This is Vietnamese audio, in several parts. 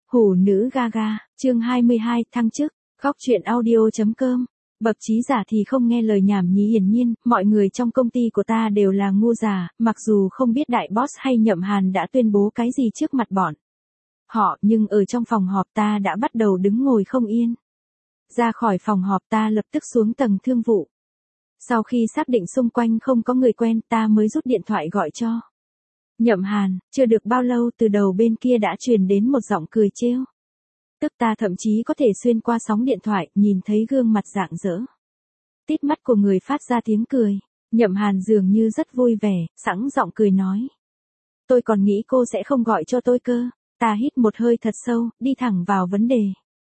Hủ nữ Gaga, chương 22, thăng chức, góc truyện audio.com. Bậc trí giả thì không nghe lời nhảm nhí, hiển nhiên, mọi người trong công ty của ta đều là ngu già, mặc dù không biết đại boss hay Nhậm Hàn đã tuyên bố cái gì trước mặt bọn họ, nhưng ở trong phòng họp ta đã bắt đầu đứng ngồi không yên. Ra khỏi phòng họp ta lập tức xuống tầng thương vụ. Sau khi xác định xung quanh không có người quen, ta mới rút điện thoại gọi cho Nhậm Hàn. Chưa được bao lâu, từ đầu bên kia đã truyền đến một giọng cười trêu. Tức ta thậm chí có thể xuyên qua sóng điện thoại, nhìn thấy gương mặt rạng rỡ tít mắt của người phát ra tiếng cười. Nhậm Hàn dường như rất vui vẻ, sẵn giọng cười nói. Tôi còn nghĩ cô sẽ không gọi cho tôi cơ. Ta hít một hơi thật sâu, đi thẳng vào vấn đề.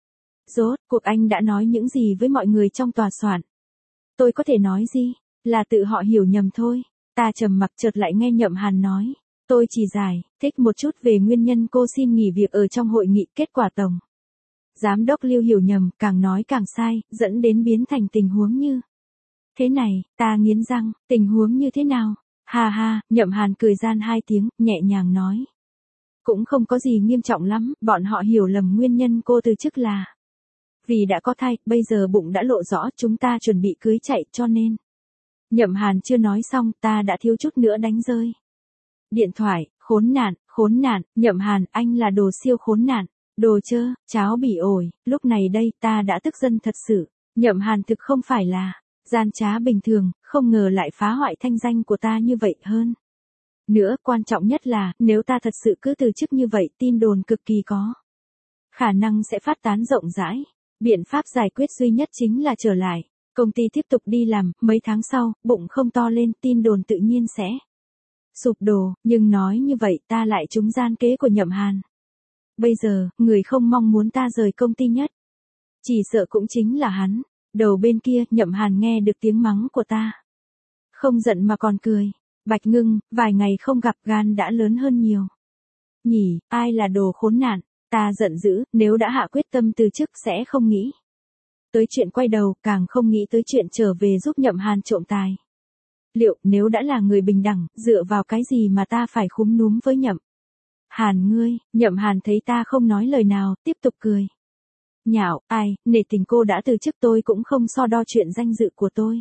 Rốt cuộc anh đã nói những gì với mọi người trong tòa soạn? Tôi có thể nói gì? Là tự họ hiểu nhầm thôi. Ta trầm mặc, chợt lại nghe Nhậm Hàn nói. Tôi chỉ giải thích một chút về nguyên nhân cô xin nghỉ việc ở trong hội nghị. Kết quả tổng giám đốc Lưu hiểu nhầm, càng nói càng sai, dẫn đến biến thành tình huống như thế này. Ta nghiến răng. Tình huống như thế nào? Ha ha. Nhậm Hàn cười gian hai tiếng, nhẹ nhàng nói. Cũng không có gì nghiêm trọng lắm, bọn họ hiểu lầm nguyên nhân cô từ chức là vì đã có thai, bây giờ bụng đã lộ rõ, chúng ta chuẩn bị cưới chạy, cho nên. Nhậm Hàn chưa nói xong, ta đã thiếu chút nữa đánh rơi điện thoại. Khốn nạn, Nhậm Hàn, anh là đồ siêu khốn nạn, đồ chơ, cháo bỉ ổi. Lúc này đây, ta đã tức giận thật sự. Nhậm Hàn thực không phải là gian trá bình thường, không ngờ lại phá hoại thanh danh của ta như vậy. Hơn nữa, quan trọng nhất là, nếu ta thật sự cứ từ chức như vậy, tin đồn cực kỳ có khả năng sẽ phát tán rộng rãi. Biện pháp giải quyết duy nhất chính là trở lại công ty tiếp tục đi làm. Mấy tháng sau, bụng không to lên, tin đồn tự nhiên sẽ sụp đổ. Nhưng nói như vậy, ta lại trúng gian kế của Nhậm Hàn. Bây giờ, người không mong muốn ta rời công ty nhất, chỉ sợ cũng chính là hắn. Đầu bên kia, Nhậm Hàn nghe được tiếng mắng của ta, không giận mà còn cười. Bạch Ngưng, vài ngày không gặp, gan đã lớn hơn nhiều nhỉ. Ai là đồ khốn nạn? Ta giận dữ, nếu đã hạ quyết tâm từ chức sẽ không nghĩ tới chuyện quay đầu, càng không nghĩ tới chuyện trở về giúp Nhậm Hàn trộm tài liệu. Nếu đã là người bình đẳng, dựa vào cái gì mà ta phải khúm núm với Nhậm Hàn ngươi? Nhậm Hàn thấy ta không nói lời nào, tiếp tục cười nhạo. Ai, nể tình cô đã từ chức, tôi cũng không so đo chuyện danh dự của tôi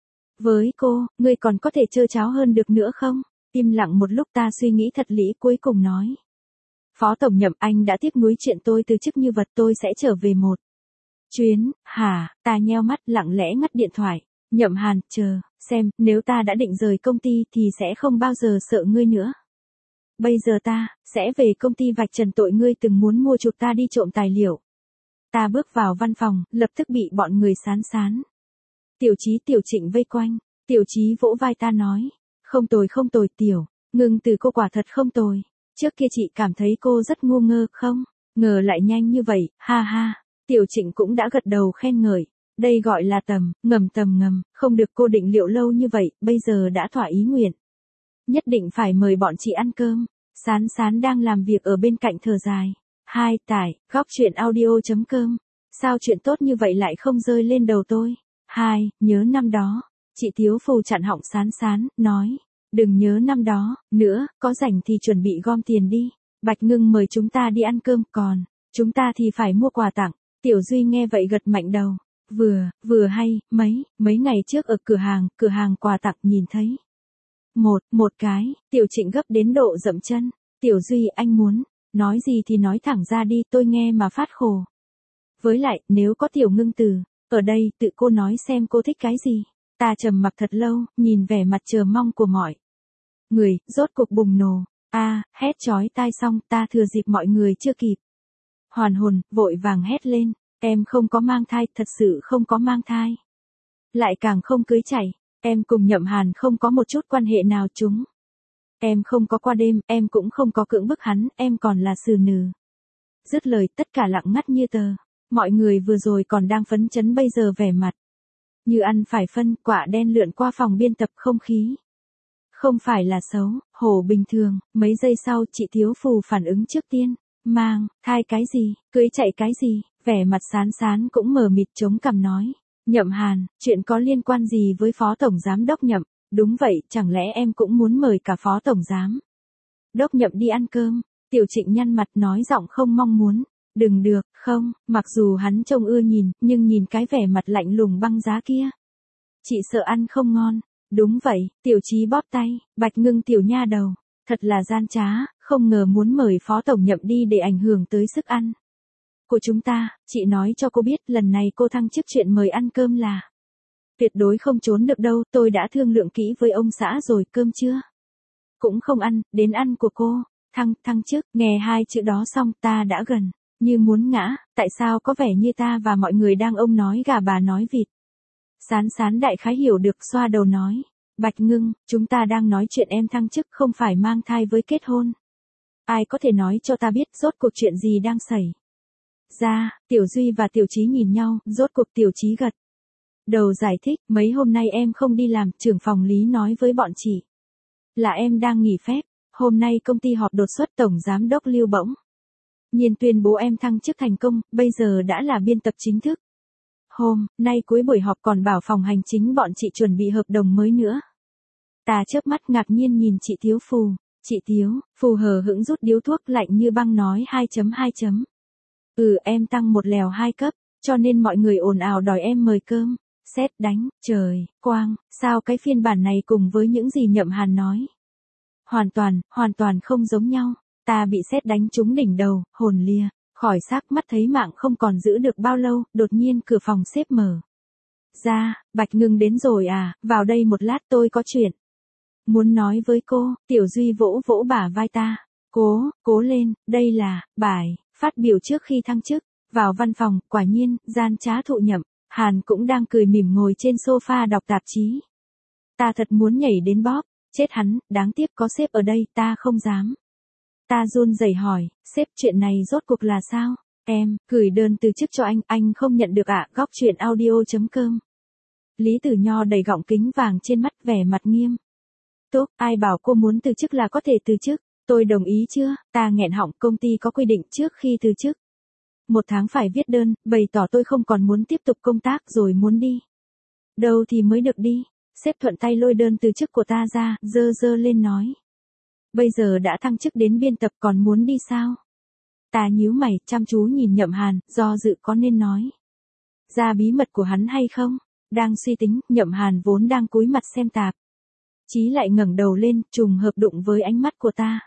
với cô. Ngươi còn có thể trơ cháo hơn được nữa không? Im lặng một lúc, ta suy nghĩ thật lý, cuối cùng nói. Phó tổng Nhậm, anh đã tiếc nuối chuyện tôi từ chức như vật, tôi sẽ trở về một chuyến. Hả? Ta nheo mắt, lặng lẽ ngắt điện thoại. Nhậm Hàn, chờ xem, nếu ta đã định rời công ty thì sẽ không bao giờ sợ ngươi nữa. Bây giờ ta sẽ về công ty vạch trần tội ngươi từng muốn mua chuộc ta đi trộm tài liệu. Ta bước vào văn phòng, lập tức bị bọn người sán. Tiểu Chí, Tiểu Trịnh vây quanh. Tiểu Chí vỗ vai ta nói. Không tồi, Tiểu Ngưng từ cô quả thật không tồi. Trước kia chị cảm thấy cô rất ngu ngơ, không ngờ lại nhanh như vậy, ha ha. Tiểu Trịnh cũng đã gật đầu khen ngợi. Đây gọi là tầm ngầm, không được, cô định liệu lâu như vậy, bây giờ đã thỏa ý nguyện. Nhất định phải mời bọn chị ăn cơm. Sán đang làm việc ở bên cạnh thở dài. Hai, tải, góc truyện audio.com. Sao chuyện tốt như vậy lại không rơi lên đầu tôi? Hai, nhớ năm đó. Chị Thiếu Phù chặn họng Sán, nói. Đừng nhớ năm đó nữa, có rảnh thì chuẩn bị gom tiền đi. Bạch Ngưng mời chúng ta đi ăn cơm, còn chúng ta thì phải mua quà tặng. Tiểu Duy nghe vậy gật mạnh đầu. Vừa hay, mấy ngày trước ở cửa hàng quà tặng nhìn thấy một cái. Tiểu Trịnh gấp đến độ dậm chân. Tiểu Duy, anh muốn nói gì thì nói thẳng ra đi, tôi nghe mà phát khổ. Với lại, nếu có Tiểu Ngưng từ ở đây, tự cô nói xem cô thích cái gì. Ta trầm mặc thật lâu, nhìn vẻ mặt chờ mong của mọi người, rốt cuộc bùng nổ. Hét chói tai xong, ta thừa dịp mọi người chưa kịp hoàn hồn, vội vàng hét lên. Em không có mang thai, thật sự không có mang thai. Lại càng không cưới chạy. Em cùng Nhậm Hàn không có một chút quan hệ nào. Em không có qua đêm, em cũng không có cưỡng bức hắn, em còn là xử nữ. Dứt lời, tất cả lặng ngắt như tờ. Mọi người vừa rồi còn đang phấn chấn, bây giờ vẻ mặt như ăn phải phân. Quả đen lượn qua phòng biên tập, không khí không phải là xấu hổ bình thường. Mấy giây sau, chị Thiếu Phù phản ứng trước tiên. Mang thai cái gì? Cưới chạy cái gì? Vẻ mặt Sán cũng mờ mịt, chống cằm nói. Nhậm Hàn, chuyện có liên quan gì với Phó Tổng Giám Đốc Nhậm? Đúng vậy, chẳng lẽ em cũng muốn mời cả Phó Tổng Giám Đốc Nhậm đi ăn cơm? Tiểu Trịnh nhăn mặt nói giọng không mong muốn. Đừng được, không, mặc dù hắn trông ưa nhìn, nhưng nhìn cái vẻ mặt lạnh lùng băng giá kia. Chị sợ ăn không ngon. Đúng vậy, Tiểu Chí bóp tay, Bạch Ngưng tiểu nha đầu. Thật là gian trá, không ngờ muốn mời phó tổng nhậm đi để ảnh hưởng tới sức ăn của chúng ta. Chị nói cho cô biết lần này cô thăng chức chuyện mời ăn cơm là tuyệt đối không trốn được đâu. Tôi đã thương lượng kỹ với ông xã rồi. Cơm chưa? Cũng không ăn, đến ăn của cô. Thăng chức, nghe hai chữ đó xong ta đã gần như muốn ngã. Tại sao có vẻ như ta và mọi người đang ông nói gà bà nói vịt? Sán Sán đại khái hiểu được, xoa đầu nói. Bạch Ngưng, chúng ta đang nói chuyện em thăng chức, không phải mang thai với kết hôn. Ai có thể nói cho ta biết rốt cuộc chuyện gì đang xảy ra? Tiểu Duy và Tiểu Chí nhìn nhau, rốt cuộc Tiểu Chí gật đầu giải thích, mấy hôm nay em không đi làm, trưởng phòng Lý nói với bọn chị là em đang nghỉ phép. Hôm nay công ty họp đột xuất, tổng giám đốc Lưu bỗng nhiên tuyên bố em thăng chức thành công, bây giờ đã là biên tập chính thức. Hôm nay cuối buổi họp còn bảo phòng hành chính bọn chị chuẩn bị hợp đồng mới nữa. Ta chớp mắt ngạc nhiên nhìn chị Tiếu Phù. Chị Tiếu Phù hờ hững rút điếu thuốc lạnh như băng nói 2.2. Em tăng một lèo 2 cấp, cho nên mọi người ồn ào đòi em mời cơm. Sét đánh, trời, quang, sao cái phiên bản này cùng với những gì Nhậm Hàn nói? Hoàn toàn không giống nhau. Ta bị sét đánh trúng đỉnh đầu, hồn lìa khỏi xác, mắt thấy mạng không còn giữ được bao lâu. Đột nhiên cửa phòng xếp mở ra. Bạch Ngưng đến rồi à, vào đây một lát, tôi có chuyện muốn nói với cô. Tiểu Duy vỗ vỗ bả vai ta. Cố lên, đây là bài phát biểu trước khi thăng chức. Vào văn phòng, quả nhiên, gian trá thụ Nhậm Hàn cũng đang cười mỉm ngồi trên sofa đọc tạp chí. Ta thật muốn nhảy đến bóp chết hắn, đáng tiếc có sếp ở đây, ta không dám. Ta run rẩy hỏi, sếp, chuyện này rốt cuộc là sao? Em gửi đơn từ chức cho anh không nhận được ạ. Góc chuyện audio.com. Lý Tử Nho đầy gọng kính vàng trên mắt, vẻ mặt nghiêm túc. Ai bảo cô muốn từ chức là có thể từ chức? Tôi đồng ý chưa? Ta nghẹn họng, công ty có quy định trước khi từ chức 1 tháng phải viết đơn, bày tỏ tôi không còn muốn tiếp tục công tác rồi muốn đi đâu thì mới được đi. Sếp thuận tay lôi đơn từ chức của ta ra, giơ lên nói. Bây giờ đã thăng chức đến biên tập còn muốn đi sao? Ta nhíu mày, chăm chú nhìn Nhậm Hàn, do dự có nên nói ra bí mật của hắn hay không? Đang suy tính, Nhậm Hàn vốn đang cúi mặt xem tạp chí lại ngẩng đầu lên, trùng hợp đụng với ánh mắt của ta.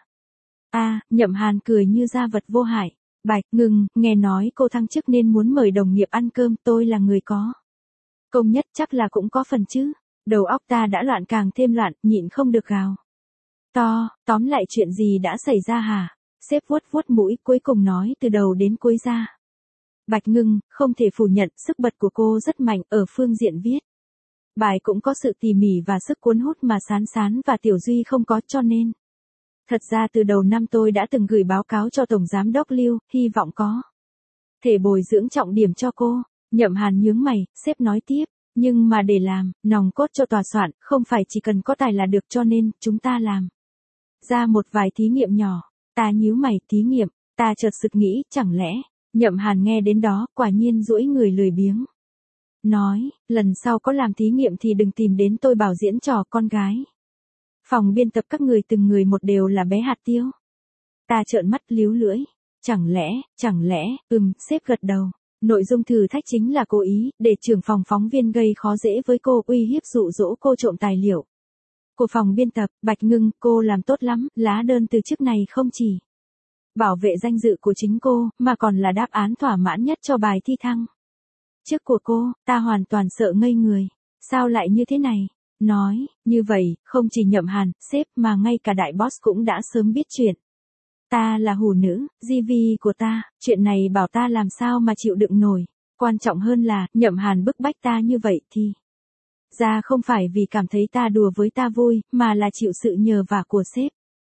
Nhậm Hàn cười như ra vật vô hại. Bạch Ngưng, nghe nói cô thăng chức nên muốn mời đồng nghiệp ăn cơm, tôi là người có công nhất chắc là cũng có phần chứ. Đầu óc ta đã loạn càng thêm loạn, nhịn không được gào to. Tóm lại chuyện gì đã xảy ra hả? Sếp vuốt mũi, cuối cùng nói từ đầu đến cuối ra. Bạch Ngưng, không thể phủ nhận, sức bật của cô rất mạnh ở phương diện viết bài, cũng có sự tỉ mỉ và sức cuốn hút mà Sán và Tiểu Duy không có, cho nên thật ra từ đầu năm tôi đã từng gửi báo cáo cho Tổng Giám đốc Lưu, hy vọng có thể bồi dưỡng trọng điểm cho cô. Nhậm Hàn nhướng mày, sếp nói tiếp, nhưng mà để làm nòng cốt cho tòa soạn, không phải chỉ cần có tài là được, cho nên chúng ta làm ra một vài thí nghiệm nhỏ. Ta nhíu mày, thí nghiệm? Ta chợt sực nghĩ, chẳng lẽ? Nhậm Hàn nghe đến đó, quả nhiên duỗi người lười biếng nói, lần sau có làm thí nghiệm thì đừng tìm đến tôi bảo diễn trò con gái. Phòng biên tập các người từng người một đều là bé hạt tiêu. Ta trợn mắt líu lưỡi. Chẳng lẽ, sếp gật đầu. Nội dung thử thách chính là cố ý, để trưởng phòng phóng viên gây khó dễ với cô, uy hiếp dụ dỗ cô trộm tài liệu của phòng biên tập. Bạch Ngưng, cô làm tốt lắm, lá đơn từ chức này không chỉ bảo vệ danh dự của chính cô, mà còn là đáp án thỏa mãn nhất cho bài thi thăng chức của cô. Ta hoàn toàn sợ ngây người. Sao lại như thế này? Nói như vậy, không chỉ Nhậm Hàn, sếp mà ngay cả đại boss cũng đã sớm biết chuyện ta là hủ nữ, GV của ta, chuyện này bảo ta làm sao mà chịu đựng nổi. Quan trọng hơn là, Nhậm Hàn bức bách ta như vậy thì ra không phải vì cảm thấy ta đùa với ta vui, mà là chịu sự nhờ vả của sếp.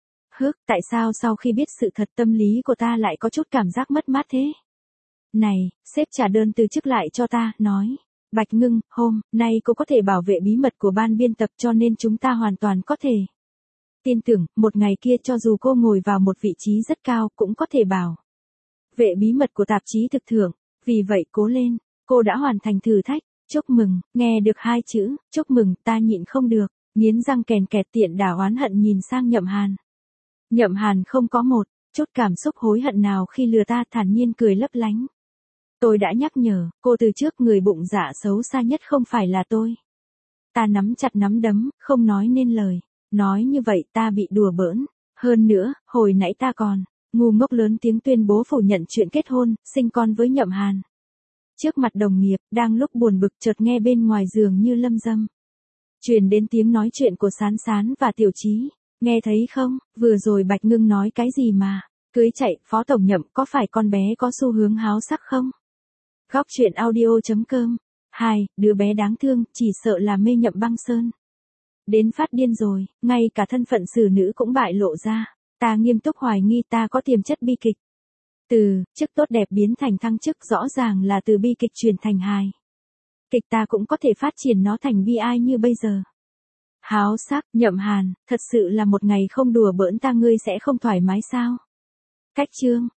Tại sao sau khi biết sự thật tâm lý của ta lại có chút cảm giác mất mát thế? Này, sếp trả đơn từ chức lại cho ta, nói. Bạch Ngưng, hôm nay cô có thể bảo vệ bí mật của ban biên tập, cho nên chúng ta hoàn toàn có thể tin tưởng, một ngày kia cho dù cô ngồi vào một vị trí rất cao, cũng có thể bảo vệ bí mật của tạp chí thực thưởng. Vì vậy cố lên, cô đã hoàn thành thử thách. Chúc mừng, nghe được 2 chữ, chúc mừng, ta nhịn không được, nghiến răng kèn kẹt, tiện đà oán hận nhìn sang Nhậm Hàn. Nhậm Hàn không có một Chút cảm xúc hối hận nào khi lừa ta, thản nhiên cười lấp lánh. Tôi đã nhắc nhở, cô từ trước người bụng dạ xấu xa nhất không phải là tôi. Ta nắm chặt nắm đấm, không nói nên lời. Nói như vậy ta bị đùa bỡn. Hơn nữa, hồi nãy ta còn ngu ngốc lớn tiếng tuyên bố phủ nhận chuyện kết hôn, sinh con với Nhậm Hàn. Trước mặt đồng nghiệp, đang lúc buồn bực chợt nghe bên ngoài giường như lâm dâm truyền đến tiếng nói chuyện của Sán Sán và Tiểu Chí. Nghe thấy không, vừa rồi Bạch Ngưng nói cái gì mà, cưới chạy, Phó Tổng Nhậm có phải con bé có xu hướng háo sắc không? Góc truyện audio.com. 2. Đứa bé đáng thương, chỉ sợ là mê Nhậm Băng Sơn. Đến phát điên rồi, ngay cả thân phận xử nữ cũng bại lộ ra. Ta nghiêm túc hoài nghi ta có tiềm chất bi kịch. Từ chức tốt đẹp biến thành thăng chức rõ ràng là từ bi kịch chuyển thành hài kịch, ta cũng có thể phát triển nó thành bi ai như bây giờ. Háo sắc, Nhậm Hàn, thật sự là một ngày không đùa bỡn ta ngươi sẽ không thoải mái sao? Cách chương